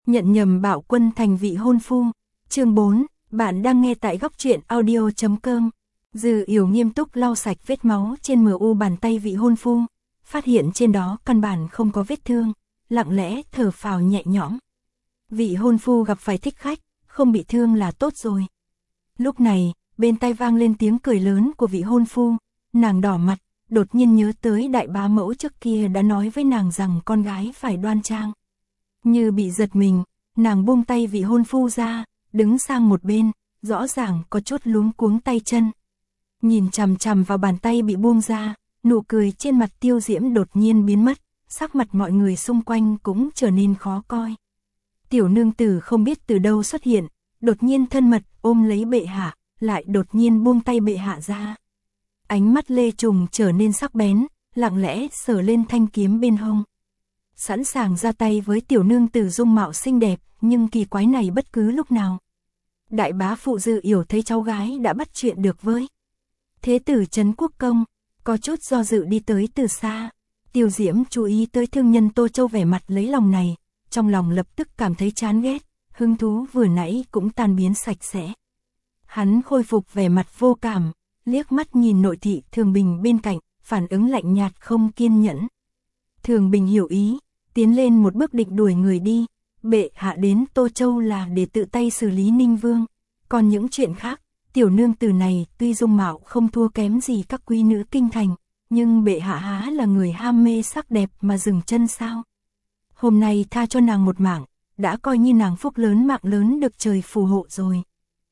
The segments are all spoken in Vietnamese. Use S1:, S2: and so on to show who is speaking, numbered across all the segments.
S1: nhận nhầm Bảo Quân thành vị hôn phu. Chương 4, bạn đang nghe tại góc truyện audio.com. Dư Yểu nghiêm túc lau sạch vết máu trên mu bàn tay vị hôn phu, phát hiện trên đó căn bản không có vết thương, lặng lẽ thở phào nhẹ nhõm. Vị hôn phu gặp phải thích khách, không bị thương là tốt rồi. Lúc này, bên tai vang lên tiếng cười lớn của vị hôn phu, nàng đỏ mặt, đột nhiên nhớ tới đại bá mẫu trước kia đã nói với nàng rằng con gái phải đoan trang. Như bị giật mình, nàng buông tay vị hôn phu ra, đứng sang một bên, rõ ràng có chút luống cuống tay chân. Nhìn chằm chằm vào bàn tay bị buông ra, nụ cười trên mặt Tiêu Diễm đột nhiên biến mất, sắc mặt mọi người xung quanh cũng trở nên khó coi. Tiểu nương tử không biết từ đâu xuất hiện, đột nhiên thân mật ôm lấy bệ hạ, lại đột nhiên buông tay bệ hạ ra. Ánh mắt Lê Trùng trở nên sắc bén, lặng lẽ sờ lên thanh kiếm bên hông. Sẵn sàng ra tay với tiểu nương tử dung mạo xinh đẹp, nhưng kỳ quái này bất cứ lúc nào. Đại bá phụ Dư Yểu thấy cháu gái đã bắt chuyện được với thế tử Trấn Quốc Công, có chút do dự đi tới từ xa. Tiêu Diễm chú ý tới thương nhân Tô Châu vẻ mặt lấy lòng này, trong lòng lập tức cảm thấy chán ghét, hứng thú vừa nãy cũng tan biến sạch sẽ. Hắn khôi phục vẻ mặt vô cảm, liếc mắt nhìn nội thị Thường Bình bên cạnh, phản ứng lạnh nhạt không kiên nhẫn. Thường Bình hiểu ý, tiến lên một bước định đuổi người đi. Bệ hạ đến Tô Châu là để tự tay xử lý Ninh Vương, còn những chuyện khác, tiểu nương tử này tuy dung mạo không thua kém gì các quý nữ kinh thành, nhưng bệ hạ há là người ham mê sắc đẹp mà dừng chân sao? Hôm nay tha cho nàng một mạng, đã coi như nàng phúc lớn mạng lớn được trời phù hộ rồi.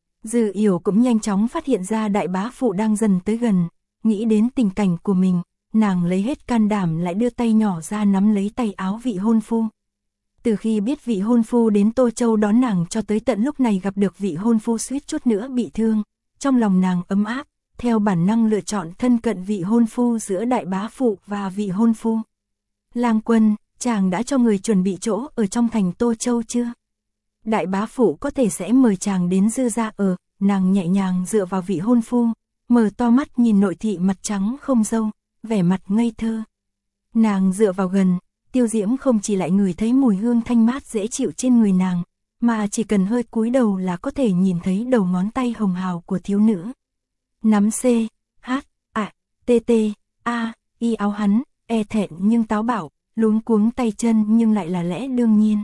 S1: Dư Yểu cũng nhanh chóng phát hiện ra đại bá phụ đang dần tới gần, nghĩ đến tình cảnh của mình, nàng lấy hết can đảm lại đưa tay nhỏ ra nắm lấy tay áo vị hôn phu. Từ khi biết vị hôn phu đến Tô Châu đón nàng cho tới tận lúc này gặp được vị hôn phu suýt chút nữa bị thương, trong lòng nàng ấm áp, theo bản năng lựa chọn thân cận vị hôn phu giữa đại bá phụ và vị hôn phu. Lang Quân, chàng đã cho người chuẩn bị chỗ ở trong thành Tô Châu chưa? Đại bá phụ có thể sẽ mời chàng đến Dư gia ở. Nàng nhẹ nhàng dựa vào vị hôn phu, mở to mắt nhìn nội thị mặt trắng không râu, vẻ mặt ngây thơ. Nàng dựa vào gần, Tiêu Diễm không chỉ lại ngửi thấy mùi hương thanh mát dễ chịu trên người nàng, mà chỉ cần hơi cúi đầu là có thể nhìn thấy đầu ngón tay hồng hào của thiếu nữ. Nắm C, H, A, T, T, A, Y áo hắn, e thẹn nhưng táo bạo, luống cuống tay chân nhưng lại là lẽ đương nhiên.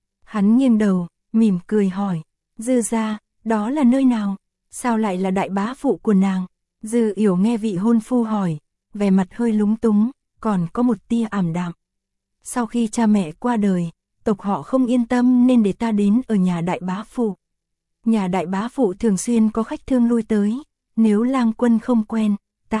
S1: Hắn nghiêng đầu, mỉm cười hỏi, Dư gia, đó là nơi nào? Sao lại là đại bá phụ của nàng? Dư Yểu nghe vị hôn phu hỏi, vẻ mặt hơi lúng túng, còn có một tia ảm đạm. Sau khi cha mẹ qua đời, tộc họ không yên tâm nên để ta đến ở nhà đại bá phụ. Nhà đại bá phụ thường xuyên có khách thương lui tới, nếu Lang Quân không quen,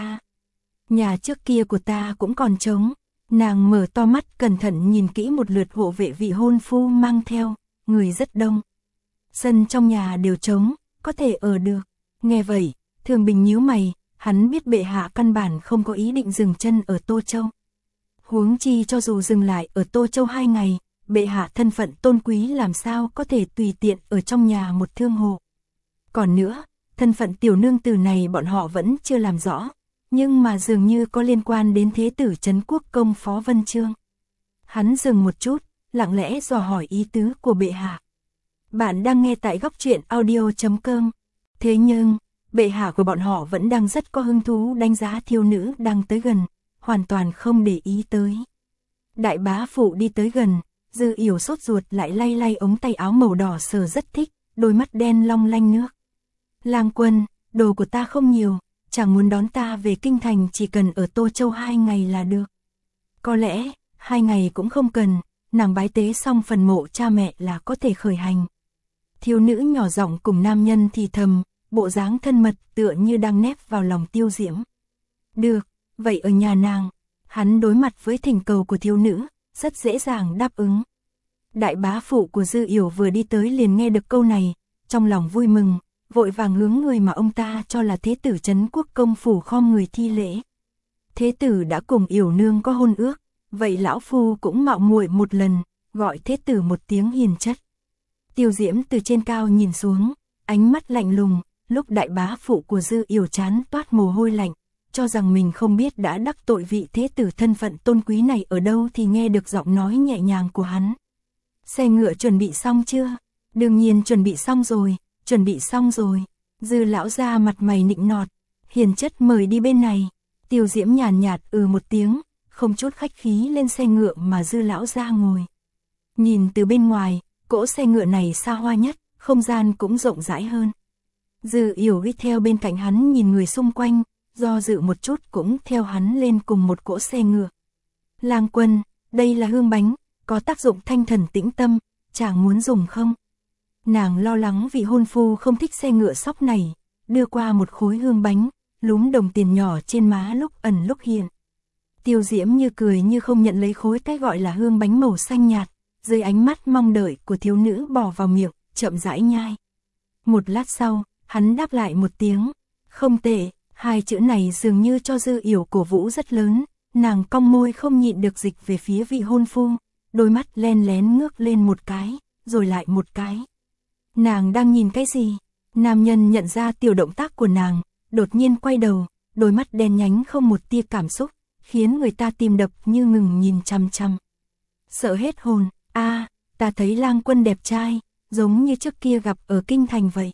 S1: nhà trước kia của ta cũng còn trống. Nàng mở to mắt cẩn thận nhìn kỹ một lượt hộ vệ vị hôn phu mang theo, người rất đông. Sân trong nhà đều trống, có thể ở được. Nghe vậy, Thường Bình nhíu mày, hắn biết bệ hạ căn bản không có ý định dừng chân ở Tô Châu. Huống chi cho dù dừng lại ở Tô Châu 2 ngày, bệ hạ thân phận tôn quý làm sao có thể tùy tiện ở trong nhà một thương hộ. Còn nữa, thân phận tiểu nương tử này bọn họ vẫn chưa làm rõ, nhưng mà dường như có liên quan đến thế tử Trấn Quốc Công Phó Vân Chương. Hắn dừng một chút, lặng lẽ dò hỏi ý tứ của bệ hạ. Bạn đang nghe tại góc truyện audio.com. Thế nhưng, bệ hạ của bọn họ vẫn đang rất có hứng thú đánh giá thiếu nữ đang tới gần, hoàn toàn không để ý tới. Đại bá phụ đi tới gần, Dư Yểu sốt ruột lại lay lay ống tay áo màu đỏ sờ rất thích, đôi mắt đen long lanh nước. Lang Quân, đồ của ta không nhiều, chàng muốn đón ta về kinh thành chỉ cần ở Tô Châu 2 ngày là được. Có lẽ, 2 ngày cũng không cần, nàng bái tế xong phần mộ cha mẹ là có thể khởi hành. Thiếu nữ nhỏ giọng cùng nam nhân thì thầm, bộ dáng thân mật tựa như đang nép vào lòng Tiêu Diễm. Được, vậy ở nhà nàng, hắn đối mặt với thỉnh cầu của thiếu nữ, rất dễ dàng đáp ứng. Đại bá phụ của Dư Yểu vừa đi tới liền nghe được câu này, trong lòng vui mừng, vội vàng hướng người mà ông ta cho là thế tử Trấn Quốc Công phủ khom người thi lễ. Thế tử đã cùng Yểu nương có hôn ước, vậy lão phu cũng mạo muội một lần, gọi thế tử một tiếng hiền chất. Tiêu Diễm từ trên cao nhìn xuống, ánh mắt lạnh lùng, lúc đại bá phụ của Dư Yểu chán toát mồ hôi lạnh, cho rằng mình không biết đã đắc tội vị thế tử thân phận tôn quý này ở đâu thì nghe được giọng nói nhẹ nhàng của hắn. Xe ngựa chuẩn bị xong chưa? Đương nhiên chuẩn bị xong rồi, chuẩn bị xong rồi. Dư lão gia mặt mày nịnh nọt, hiền chất mời đi bên này. Tiêu Diễm nhàn nhạt một tiếng, không chút khách khí lên xe ngựa mà Dư lão gia ngồi. Nhìn từ bên ngoài, cỗ xe ngựa này xa hoa nhất, không gian cũng rộng rãi hơn. Dư Yểu đi theo bên cạnh hắn nhìn người xung quanh, do dự một chút cũng theo hắn lên cùng một cỗ xe ngựa. Lang Quân, đây là hương bánh, có tác dụng thanh thần tĩnh tâm, chàng muốn dùng không? Nàng lo lắng vì hôn phu không thích xe ngựa sóc này, đưa qua một khối hương bánh, lúm đồng tiền nhỏ trên má lúc ẩn lúc hiện. Tiêu Diễm như cười như không nhận lấy khối cái gọi là hương bánh màu xanh nhạt, dưới ánh mắt mong đợi của thiếu nữ bỏ vào miệng, chậm rãi nhai. Một lát sau, hắn đáp lại một tiếng, không tệ, hai chữ này dường như cho Dư Yểu cổ vũ rất lớn, nàng cong môi không nhịn được dịch về phía vị hôn phu, đôi mắt len lén ngước lên một cái, rồi lại một cái. Nàng đang nhìn cái gì? Nam nhân nhận ra tiểu động tác của nàng, đột nhiên quay đầu, đôi mắt đen nhánh không một tia cảm xúc, khiến người ta tim đập như ngừng nhìn chằm chằm. Sợ hết hồn, ta thấy Lang Quân đẹp trai, giống như trước kia gặp ở kinh thành vậy.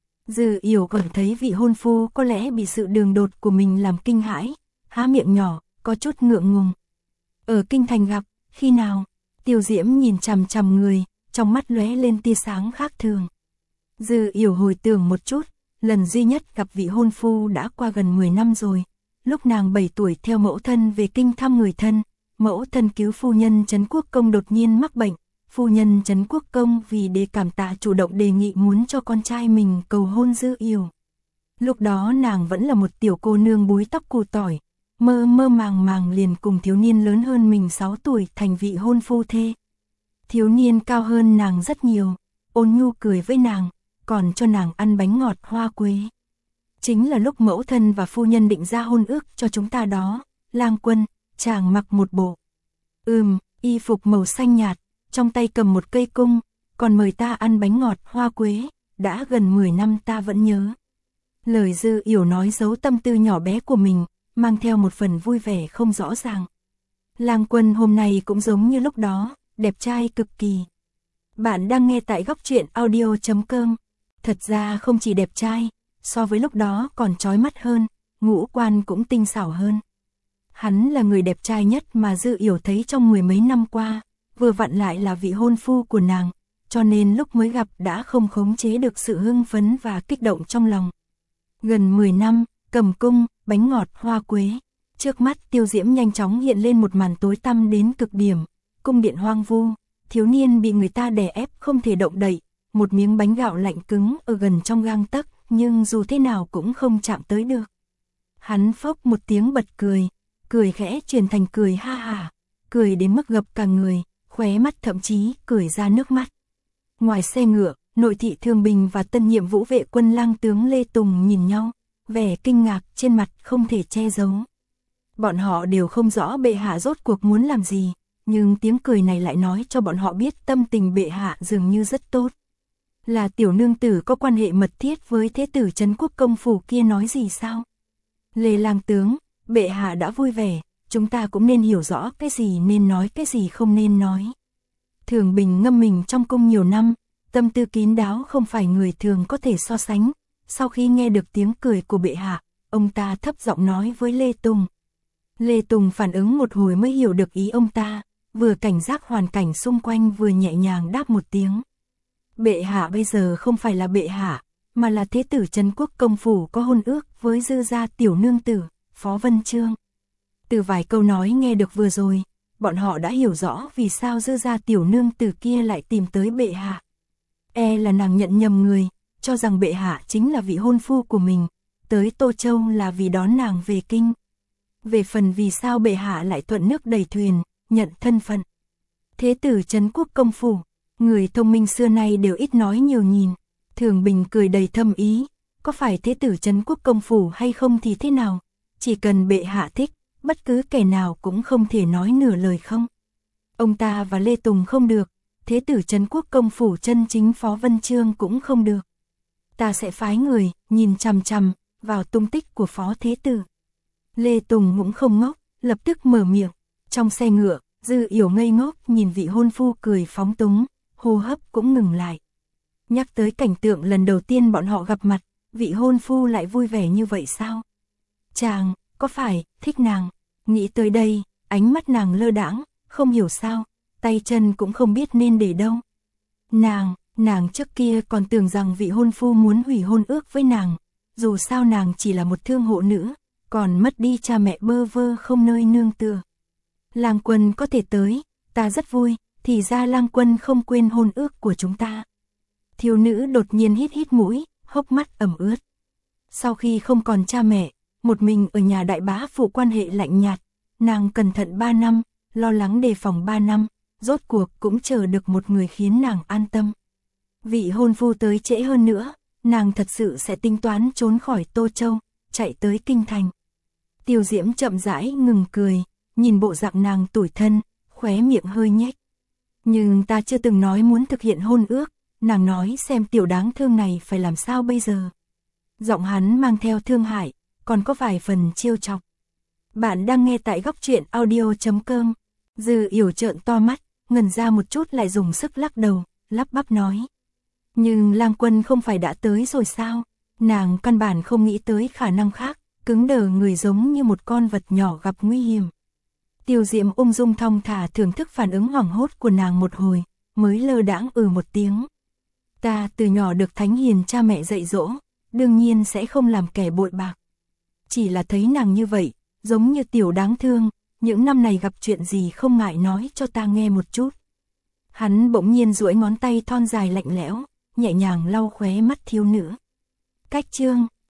S1: Dư Yểu cảm thấy vị hôn phu có lẽ bị sự đường đột của mình làm kinh hãi, há miệng nhỏ, có chút ngượng ngùng. Ở kinh thành gặp, khi nào? Tiêu Diễm nhìn chằm chằm người, trong mắt lóe lên tia sáng khác thường. Dư Yểu hồi tưởng một chút, lần duy nhất gặp vị hôn phu đã qua gần 10 năm rồi. Lúc nàng 7 tuổi theo mẫu thân về kinh thăm người thân, mẫu thân cứu phu nhân Trấn Quốc Công đột nhiên mắc bệnh. Phu nhân Trấn Quốc Công vì để cảm tạ chủ động đề nghị muốn cho con trai mình cầu hôn Dư Yểu. Lúc đó nàng vẫn là một tiểu cô nương búi tóc cù tỏi, mơ mơ màng màng liền cùng thiếu niên lớn hơn mình 6 tuổi thành vị hôn phu thê. Thiếu niên cao hơn nàng rất nhiều, ôn nhu cười với nàng, còn cho nàng ăn bánh ngọt hoa quế. Chính là lúc mẫu thân và phu nhân định ra hôn ước cho chúng ta đó. Lang Quân, chàng mặc một bộ y phục màu xanh nhạt, trong tay cầm một cây cung, còn mời ta ăn bánh ngọt hoa quế, đã gần 10 năm ta vẫn nhớ. Lời Dư Yểu nói giấu tâm tư nhỏ bé của mình, mang theo một phần vui vẻ không rõ ràng. Lang Quân hôm nay cũng giống như lúc đó, đẹp trai cực kỳ. Bạn đang nghe tại góc truyện audio.com. Thật ra không chỉ đẹp trai, so với lúc đó còn chói mắt hơn, ngũ quan cũng tinh xảo hơn. Hắn là người đẹp trai nhất mà Dư Yểu thấy trong 10 mấy năm qua, vừa vặn lại là vị hôn phu của nàng, cho nên lúc mới gặp đã không khống chế được sự hưng phấn và kích động trong lòng. Gần 10 năm, cầm cung, bánh ngọt hoa quế. Trước mắt Tiêu Diễm nhanh chóng hiện lên một màn tối tăm đến cực điểm, cung điện hoang vu, thiếu niên bị người ta đè ép không thể động đậy, một miếng bánh gạo lạnh cứng ở gần trong gang tấc, nhưng dù thế nào cũng không chạm tới được. Hắn phốc một tiếng bật cười, cười khẽ chuyển thành cười ha hả, cười đến mức gập cả người, khóe mắt thậm chí cười ra nước mắt. Ngoài xe ngựa, nội thị Thương Bình và tân nhiệm Vũ Vệ Quân Lang tướng Lê Tùng nhìn nhau, vẻ kinh ngạc trên mặt không thể che giấu. Bọn họ đều không rõ bệ hạ rốt cuộc muốn làm gì, nhưng tiếng cười này lại nói cho bọn họ biết tâm tình bệ hạ dường như rất tốt. Là tiểu nương tử có quan hệ mật thiết với thế tử Trấn Quốc Công phủ kia nói gì sao? Lê Lang tướng, bệ hạ đã vui vẻ, chúng ta cũng nên hiểu rõ cái gì nên nói cái gì không nên nói. Thường Bình ngâm mình trong cung nhiều năm, tâm tư kín đáo không phải người thường có thể so sánh. Sau khi nghe được tiếng cười của bệ hạ, ông ta thấp giọng nói với Lê Tùng. Lê Tùng phản ứng một hồi mới hiểu được ý ông ta, vừa cảnh giác hoàn cảnh xung quanh vừa nhẹ nhàng đáp một tiếng. Bệ hạ bây giờ không phải là bệ hạ, mà là thế tử Trấn Quốc Công phủ có hôn ước với Dư gia tiểu nương tử, Phó Vân Chương. Từ vài câu nói nghe được vừa rồi, bọn họ đã hiểu rõ vì sao Dư gia tiểu nương tử kia lại tìm tới bệ hạ. Là nàng nhận nhầm người, cho rằng bệ hạ chính là vị hôn phu của mình, tới Tô Châu là vì đón nàng về kinh. Về phần vì sao bệ hạ lại thuận nước đẩy thuyền, nhận thân phận thế tử Trấn Quốc Công phủ, người thông minh xưa nay đều ít nói nhiều nhìn. Thường Bình cười đầy thâm ý, có phải thế tử Trấn Quốc Công phủ hay không thì thế nào, chỉ cần bệ hạ thích, bất cứ kẻ nào cũng không thể nói nửa lời không. Ông ta và Lê Tùng không được, thế tử Trấn Quốc Công phủ chân chính Phó Vân Chương cũng không được. Ta sẽ phái người, nhìn chằm chằm vào tung tích của Phó Thế Tử. Lê Tùng cũng không ngốc, lập tức mở miệng. Trong xe ngựa, Dư Yểu ngây ngốc nhìn vị hôn phu cười phóng túng, hô hấp cũng ngừng lại. Nhắc tới cảnh tượng lần đầu tiên bọn họ gặp mặt, vị hôn phu lại vui vẻ như vậy sao? Chàng, có phải, thích nàng? Nghĩ tới đây, ánh mắt nàng lơ đãng, không hiểu sao, tay chân cũng không biết nên để đâu. Nàng trước kia còn tưởng rằng vị hôn phu muốn hủy hôn ước với nàng, dù sao nàng chỉ là một thương hộ nữ, còn mất đi cha mẹ bơ vơ không nơi nương tựa. Lang Quân có thể tới, ta rất vui, thì ra Lang Quân không quên hôn ước của chúng ta. Thiếu nữ đột nhiên hít mũi, hốc mắt ẩm ướt. Sau khi không còn cha mẹ, một mình ở nhà đại bá phụ quan hệ lạnh nhạt, nàng cẩn thận 3 năm, lo lắng đề phòng 3 năm, rốt cuộc cũng chờ được một người khiến nàng an tâm. Vị hôn phu tới trễ hơn nữa, nàng thật sự sẽ tính toán trốn khỏi Tô Châu, chạy tới Kinh Thành. Tiêu Diễm chậm rãi ngừng cười, nhìn bộ dạng nàng tủi thân, khóe miệng hơi nhếch. Nhưng ta chưa từng nói muốn thực hiện hôn ước, nàng nói xem tiểu đáng thương này phải làm sao bây giờ. Giọng hắn mang theo thương hại, còn có vài phần trêu chọc. Bạn đang nghe tại góc truyện audio.com. Dư Yểu trợn to mắt, ngẩn ra một chút lại dùng sức lắc đầu, lắp bắp nói. Nhưng Lang Quân không phải đã tới rồi sao? Nàng căn bản không nghĩ tới khả năng khác, cứng đờ người giống như một con vật nhỏ gặp nguy hiểm. Tiêu Diễm ung dung thong thả thưởng thức phản ứng hoảng hốt của nàng một hồi, mới lơ đãng một tiếng. Ta từ nhỏ được thánh hiền cha mẹ dạy dỗ, đương nhiên sẽ không làm kẻ bội bạc. Chỉ là thấy nàng như vậy, giống như tiểu đáng thương, những năm này gặp chuyện gì không ngại nói cho ta nghe một chút. Hắn bỗng nhiên duỗi ngón tay thon dài lạnh lẽo, nhẹ nhàng lau khóe mắt thiếu nữ. Cách chương